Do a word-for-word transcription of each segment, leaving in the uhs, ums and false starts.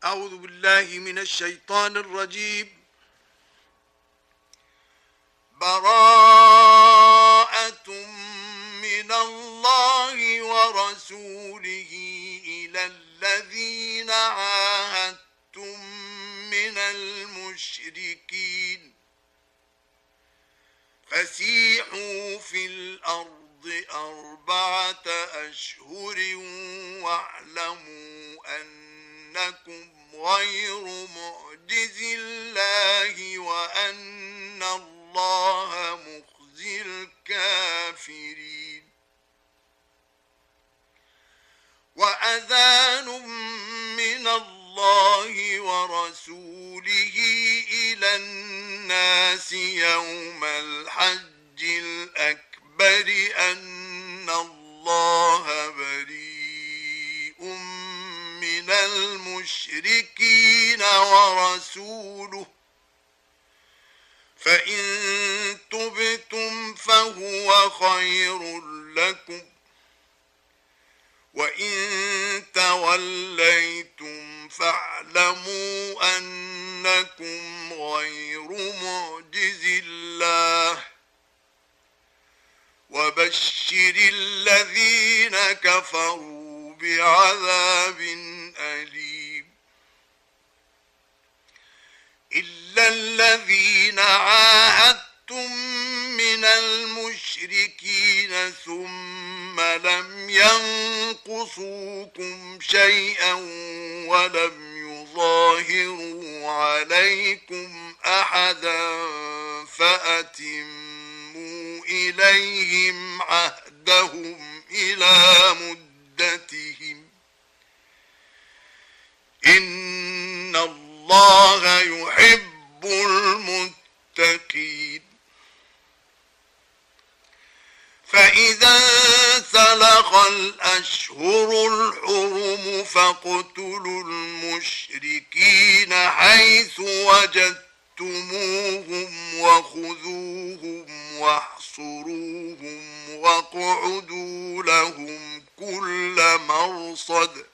أعوذ بالله من الشيطان الرجيم. براءة من الله ورسوله إلى الذين عاهدتم من المشركين فسيحوا في الأرض أربعة أشهر واعلموا أنكم غير معجز الله وأن الله مخزي الكافرين. وأذان من الله ورسوله إلى الناس يوم الحج الأكبر أن الله بريء من المشركين ورسوله فإن تبتم فهو خير لكم وإن توليتم فاعلموا أنكم غير معجز الله وبشر الذين كفروا بعذاب أليم. إلا الذين عاهدتم من المشركين ثم لم ينقصوكم شيئا ولم يظاهروا عليكم أحدا فأتموا إليهم عهدهم إلى مدتهم إن الله يحب المتقين. فإذا انسلخ الأشهر الحرم فاقتلوا المشركين حيث وجدتموهم وخذوهم واحصروهم واقعدوا لهم كل مرصد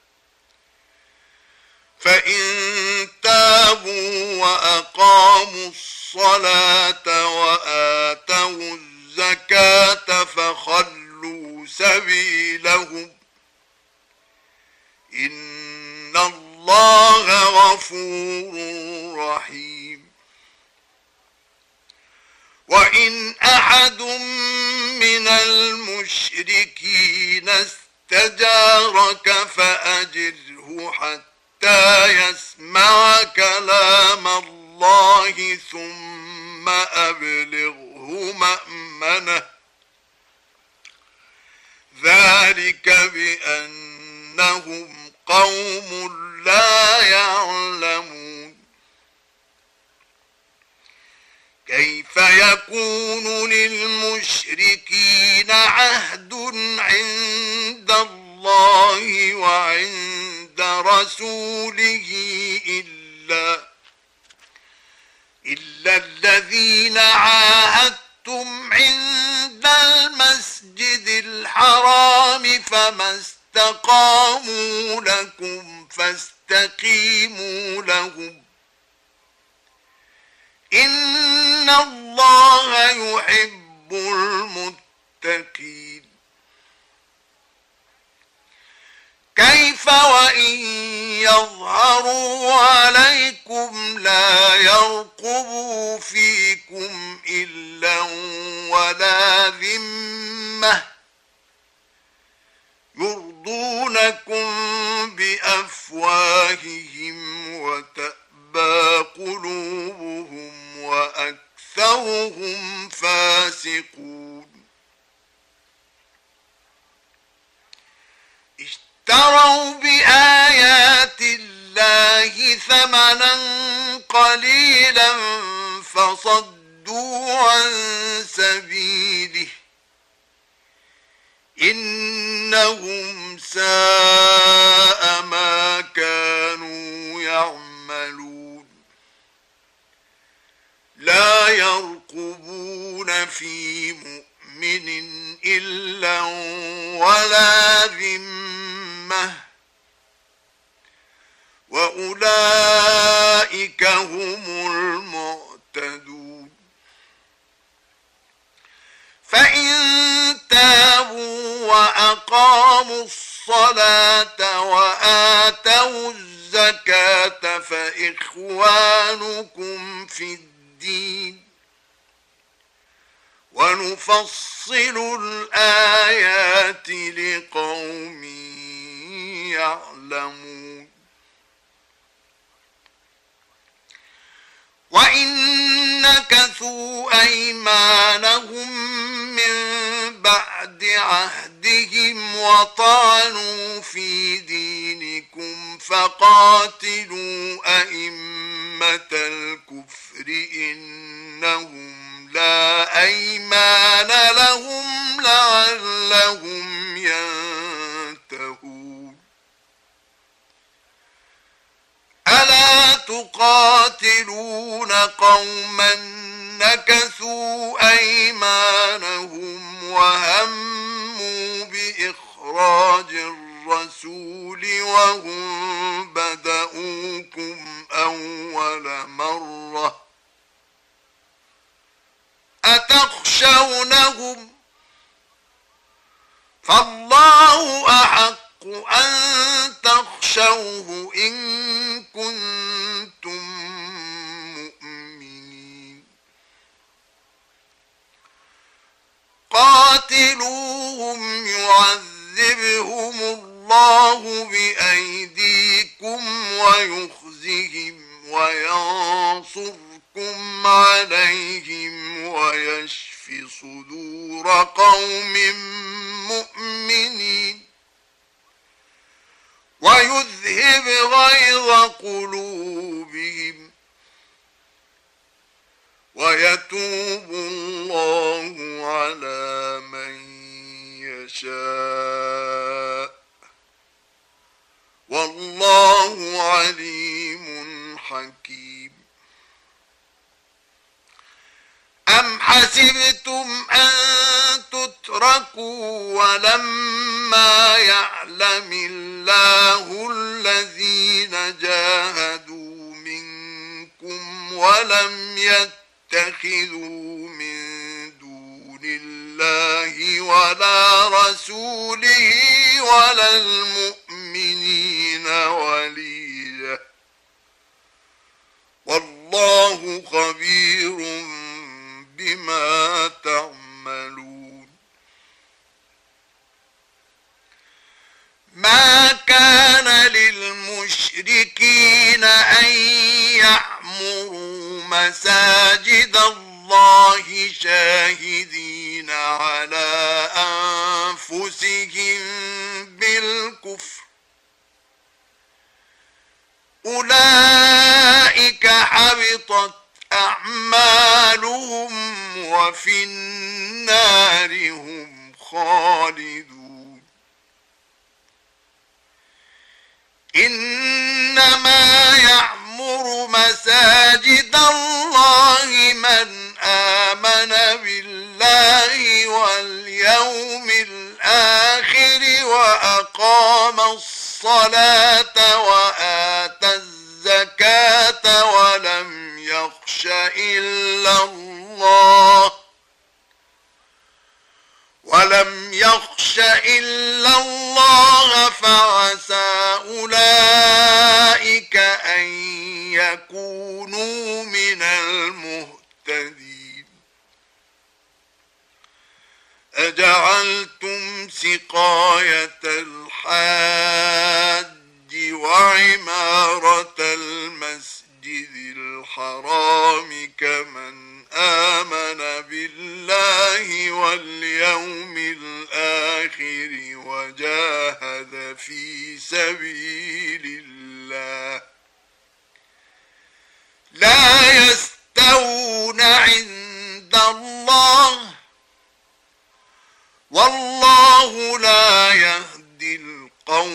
فإن تابوا وأقاموا الصلاة وآتوا الزكاة فخلوا سبيلهم إن الله غفور رحيم. وإن أحد من المشركين استجارك فأجره حتى يسمع كلام الله ثم أبلغه مأمنه ذلك بأنهم قوم لا يعلمون. كيف يكون للمشركين عهد عند الله وعند رسوله إلا إلا الذين عاهدتم عند المسجد الحرام فما استقاموا لكم فاستقيموا لهم إن الله يحب المتقين. كيف وإن يظهروا عليكم لا يرقبوا فيكم إلا ولا ذمة يرضونكم بأفواههم وتأبى قلوبهم وأكثرهم فاسقون. اشتروا بآيات الله ثمنا قليلا فصدوا عن سبيله إنهم ساء ما كانوا يعملون. لا يرقبون في مؤمن إلا ولا ذمة فأولئك هم المعتدون. فإن تابوا وأقاموا الصلاة وآتوا الزكاة فإخوانكم في الدين ونفصل الآيات لقوم يعلمون. وإن نكثوا أيمانهم من بعد عهدهم وطعنوا في دينكم فقاتلوا أئمة الكفر إنهم لا أيمان لهم لعلهم ينتهون. ألا تقاتلون قوما نكثوا أيمانهم وهموا بإخراج الرسول وهم بدؤوكم أول مرة أتخشونهم فالله أحق أن تخشوه إن كنتم مؤمنين. قاتلوهم يعذبهم الله بأيديكم ويخزهم وينصركم عليهم ويشف صدور قوم مؤمنين ويذهب غيظ قلوبهم ويتوب الله على من يشاء والله عليم حكيم. أم حسبتم أن تتركوا ولما يعلم الله الذين جاهدوا منكم ولم يتخذوا من دون الله ولا رسوله ولا المؤمنين وليا والله خبير بما تعملون. ما كان للمشركين أن يعمروا مساجد الله شاهدين على أنفسهم بالكفر أولئك حبطت أعمالهم وفي النار هم خالدون. إنما يعمر مساجد الله من آمن بالله واليوم الآخر وأقام الصلاة وآتى الزكاة ولم يخش إلا الله ولم يخش إلا الله فعسى أولئك أن يكونوا من المهتدين. أجعلتم سقاية الحاج وعمارة المسجد الحرام كمن آمن بالله واليوم الآخر وجاهد في سبيل الله لا يستوون عند الله والله لا يهدي القوم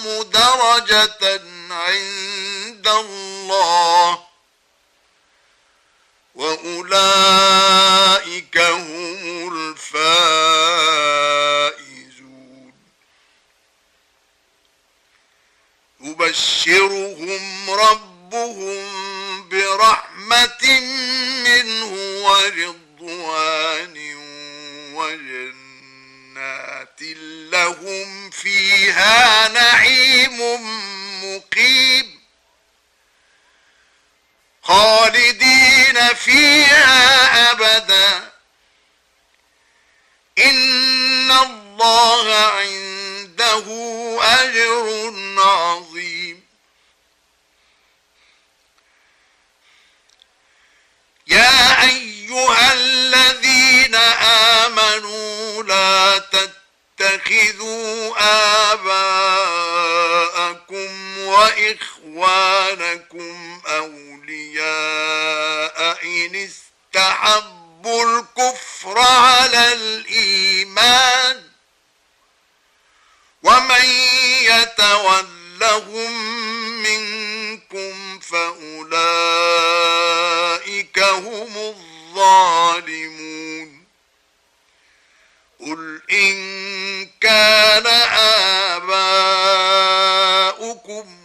أعظم درجة عند الله وأولئك هم الفائزون. يبشرهم ربهم برحمة منه ورضوان وجنات لهم فيها نعيم مقيم خالدين فيها أبدا إن الله عنده أجر عظيم. يا أيها الذين آمنوا لا تتخذوا آباءكم وإخوانكم أولياء إن استحبوا الكفر على الإيمان ومن يتولهم منكم فأولئك هم الظالمون. قل إن كان آباؤكم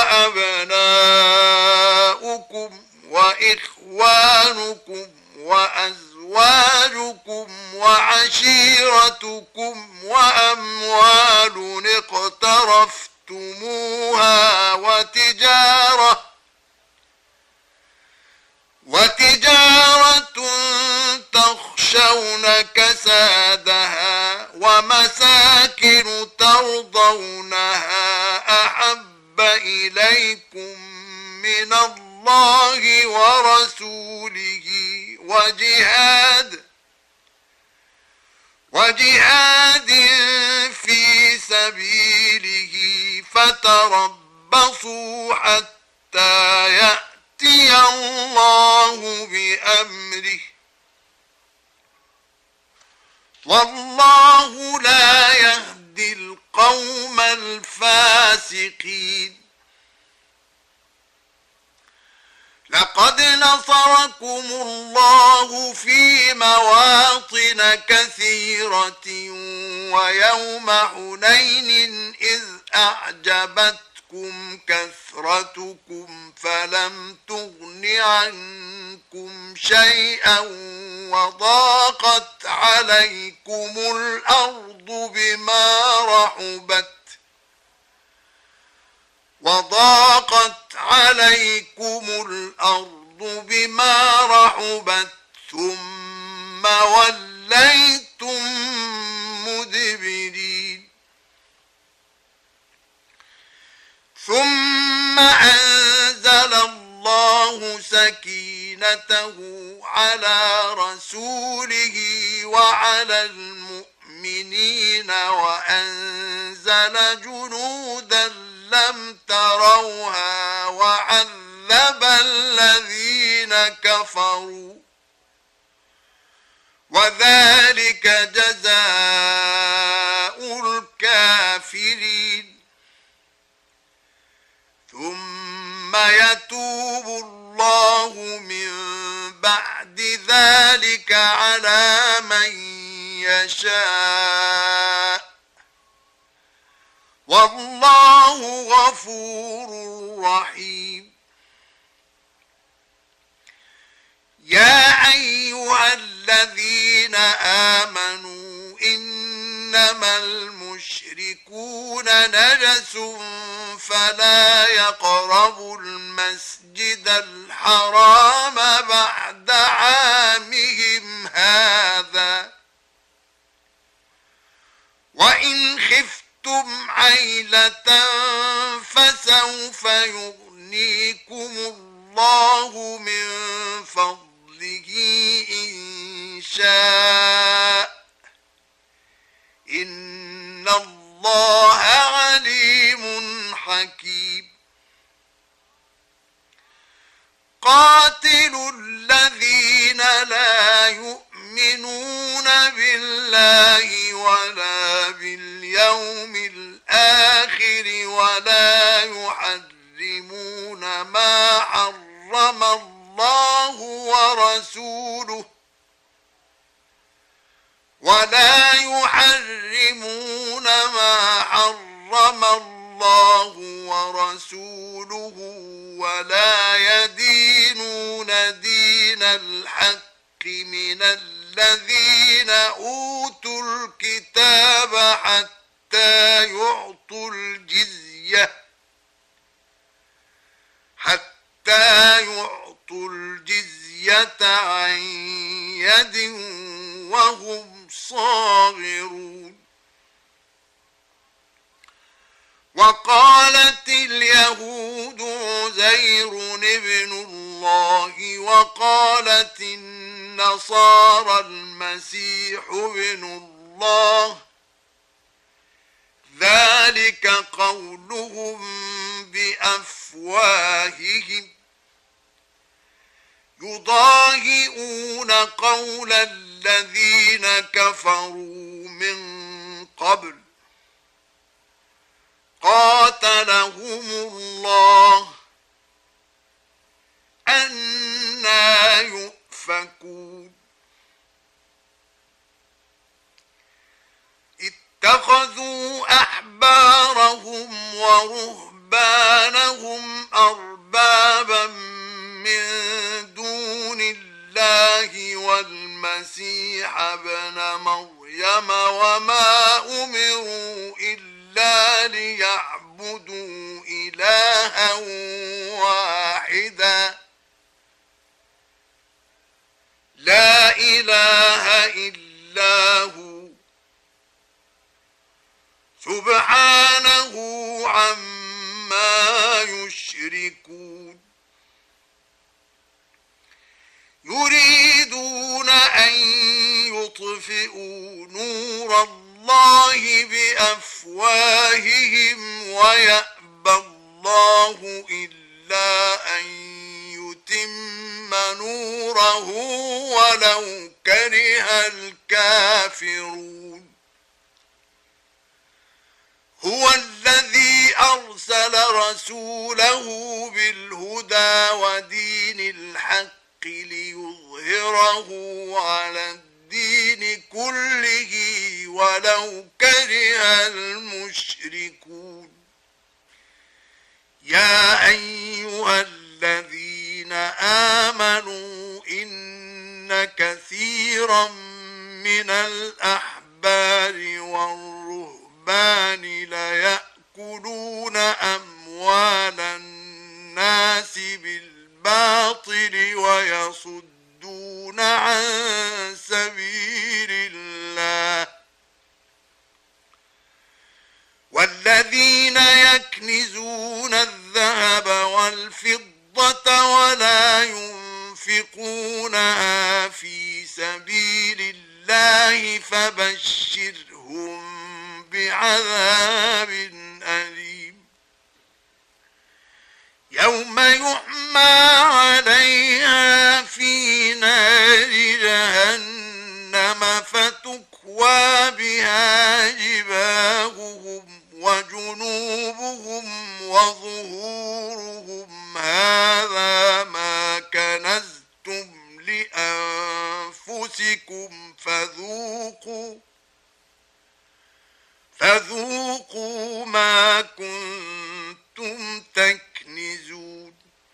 وأبناؤكم وإخوانكم وأزواجكم وعشيرتكم وأموال اقترفتموها وتجارة وتجارة تخشون كسادها ومساكن ترضونها أحب إليكم من الله ورسوله وجهاد وجهاد في سبيله فتربصوا حتى يأتي الله بأمره والله لا يهدي القوم الفاسقين. لقد نصركم الله في مواطن كثيرة ويوم حنين إذ أعجبتكم كثرتكم فلم تغن عنكم شيئا وضاقت عليكم الأرض بما رحبت وضاقت عليكم الأرض بما رحبت ثم وليتم مدبرين. ثم أنزل الله سكينته على رسوله وعلى المؤمنين وأنزل جنودا لم تروها وعذب الذين كفروا وذلك جزاء الكافرين. ثم يتوب الله من بعد ذلك على من يشاء والله غفور رحيم. يا أيها الذين آمنوا إنما المشركون نجس فلا يقربوا المسجد الحرام بعد عامهم هذا وإن خفتم عيلة فسوف يغنيكم الله من فضله إن شاء إن الله عليم حكيم. قاتلوا الذين لا يؤمنون بالله ولا باليوم الآخر ولا يحرمون ما حرم الله ورسوله ولا يحرمون ما حرم الله ورسوله ولا يدينون دين الحق من الذين أوتوا الكتاب حتى يعطوا الجزية حتى يعطوا الجزية عن يد وهم صاغرون. وقالت اليهود عزير ابن الله وقالت النصارى المسيح ابن الله ذلك قولهم بأفواههم يضاهئون قول الذين كفروا من قبل قاتلهم الله أنى يؤفكون. اتخذوا أحبارهم ورهبانهم أربابا من دون الله والمسيح ابن مريم وما أمروا إلا ليعبدوا إلها واحدا لا إله إلا هو سبحانه عما يشركون. يريدون أن يطفئوا نور الله بأفواههم ويأبى الله إلا أن يتم نوره ولو كره الكافرون. هو الذي أرسل رسوله بالهدى ودين الحق ليظهره على الدين كله ولو كره المشركون. يا أيها الذين آمنوا إن كثيرا من الأحبار والرهبان ليأكلون أموال الناس بالباطل ويصدون عن سبيل الله والذين يكنزون الذهب والفضة ولا ينفقونها في سبيل الله فبشرهم بعذاب أليم. يوم يحمى عليها في نار جهنم فتكوى بها جباههم وجنوبهم وظهورهم هذا ما كنزتم لأنفسكم فذوقوا فذوقوا ما كنتم تكنزون.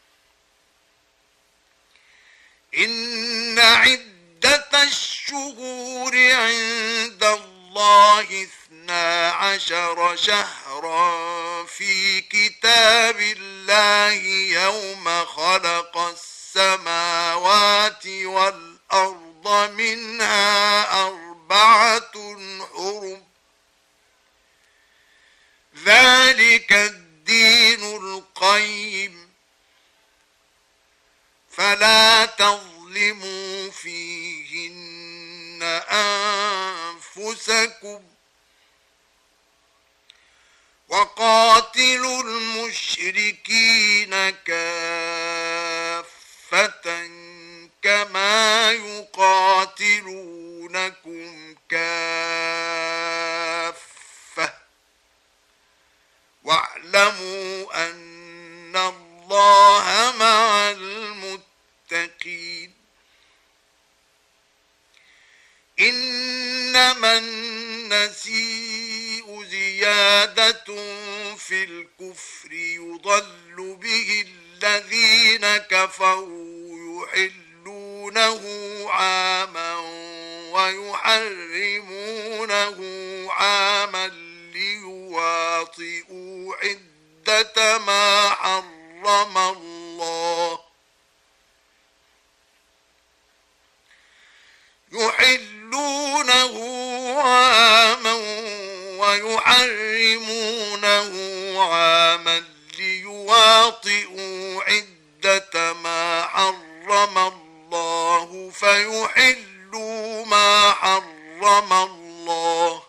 إن عدة الشهور عند الله اثنا عشر شهرا في كتاب الله يوم خلق السماوات والأرض منها أربعة حرم ذلك الدين القيم فلا تظلموا فيهن أنفسكم وقاتلوا المشركين كافة يحشرونكم كافة واعلموا أن الله مع المتقين إنما النسيء زيادة في الكفر يضل به الذين كفروا يحلونه عاما ويحرمونه عاما ليواطئوا عدة ما حرم الله يحلونه عاما ويحرمونه عاما ليواطئوا عدة ما حرم الله فيحلوا ما حرم الله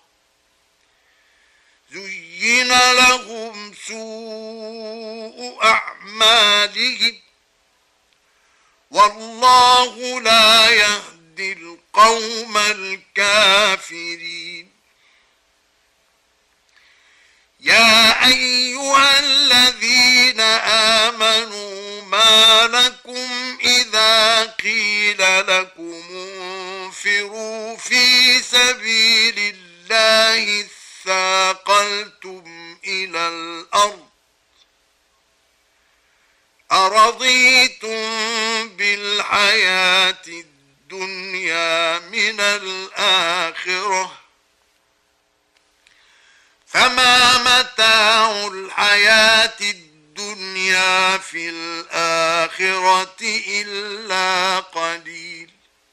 زين لهم سوء أعمالهم والله لا يهدي القوم الكافرين يا أيها الذين آمنوا ما لكم إذا قيل لكم انفروا في سبيل الله اثاقلتم إلى الأرض أرضيتم بالحياة الدنيا من الآخرة فما متاع الحياة الدنيا في الآخرة إلا قليل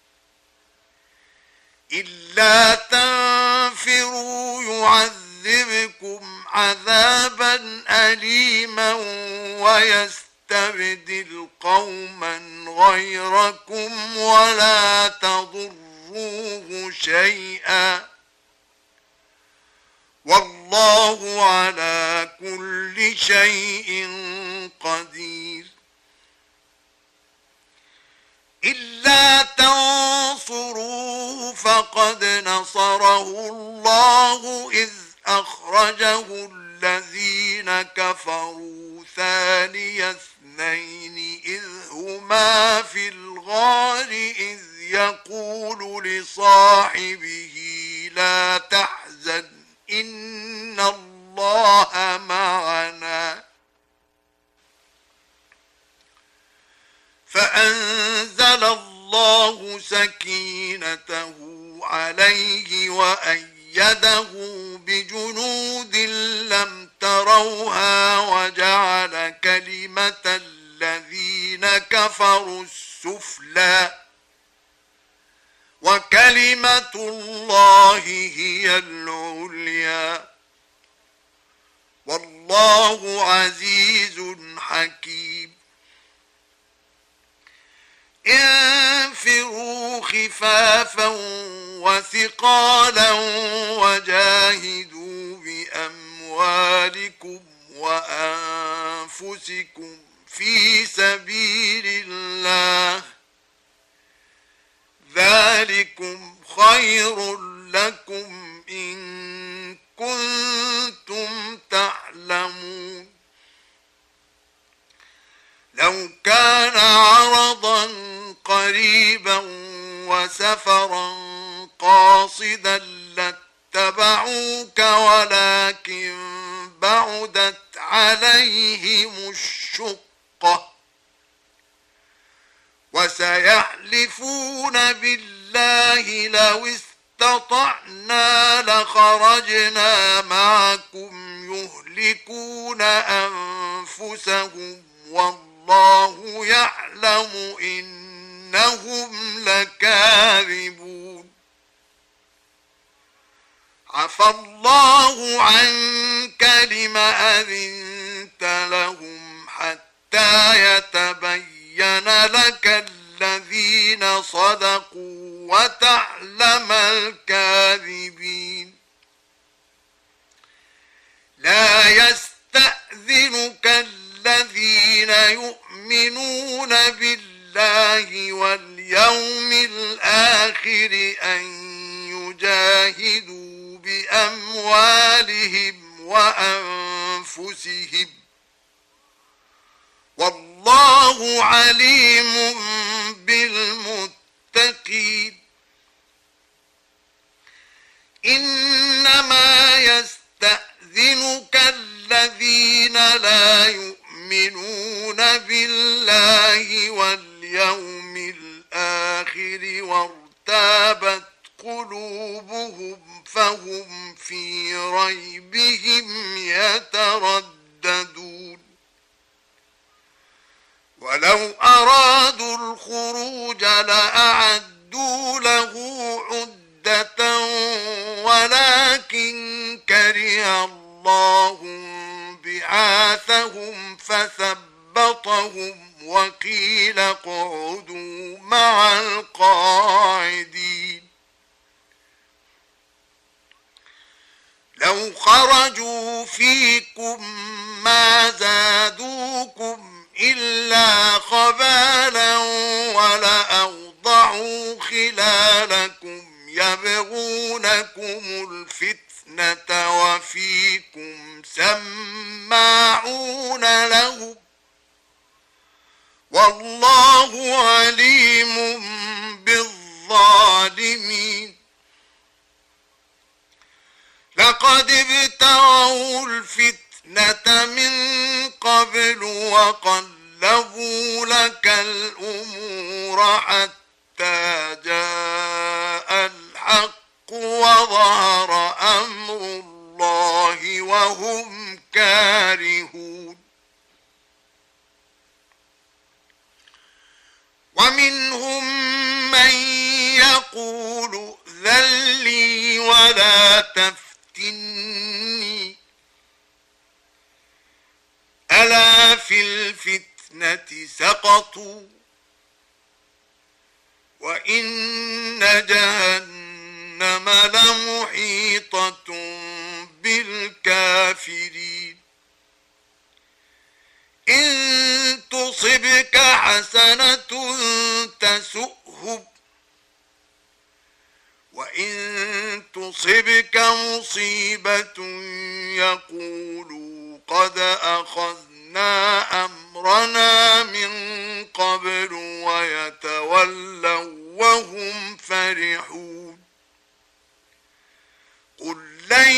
إلا تنفروا يعذبكم عذابا أليما ويستبدل قوما غيركم ولا تضروه شيئا والله على كل شيء قدير إلا تنصروه فقد نصره الله إذ أخرجه الذين كفروا ثاني اثنين إذ هما في الغار إذ يقول لصاحبه لا تحزن إن الله معنا فأنزل الله سكينته عليه وأيده بجنود لم تروها وجعل كلمة الذين كفروا السفلى وكلمة الله هي العليا والله عزيز حكيم انفروا خفافا وثقالا وجاهدوا بأموالكم وأنفسكم في سبيل الله ذلكم خير لكم إن كنتم تعلمون لو كان عرضا قريبا وسفرا قاصدا لاتبعوك ولكن بعدت عليهم الشقة وسيحلفون بالله لو استطعنا لخرجنا معكم يهلكون أنفسهم والله يعلم إنهم لكاذبون عفى الله عنك لم أذنت لهم حتى يتبين لك الذين صدقوا وتعلم الكاذبين لا يستأذنك الذين يؤمنون بالله واليوم واليوم الآخر أن يجاهدوا بأموالهم وأنفسهم والله عليم بالمتقين. إنما يستأذنك الذين لا يؤمنون بالله واليوم الآخر وارتابت قلوبهم فهم في ريبهم يترددون. ولو أرادوا الخروج لأعدوا له عدة ولكن كره الله بعاثهم فثبطهم وقيل اقعدوا مع القاعدين. لو خرجوا فيكم ما زادوكم إلا خبالا ولأوضعوا خلالكم يبغونكم الفتنة وفيكم سماعون لهم والله عليم بالظالمين. لقد ابتغوا الفتنة من قبل وقلبوا لك الأمور حتى جاء الحق وظهر أمر الله وهم كارهون. ومنهم من يقول ائذن لي ولا تفتني ألا في الفتنة سقطوا وإن جهنم لمحيطة بالكافرين. إن تصبك حسنة تسؤهم وإن تصبك مصيبة يقولوا قد أخذنا أمرنا من قبل ويتولوا وهم فرحون. قل لن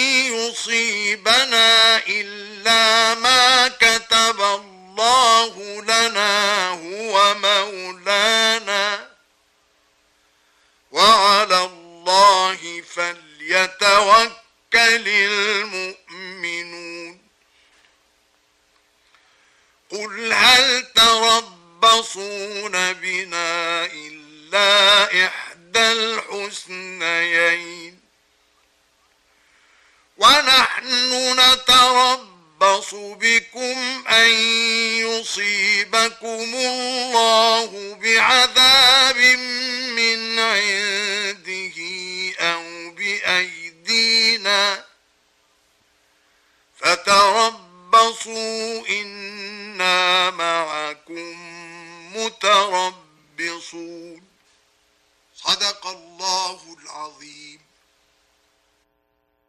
يصيبنا إلا ما كتب الله لنا هو مولانا وعلى الله فليتوكل المؤمنون. قل هل تربصون بنا إلا إحدى الحسنيين ونحن نتربص بكم أن يصيبكم الله بعذاب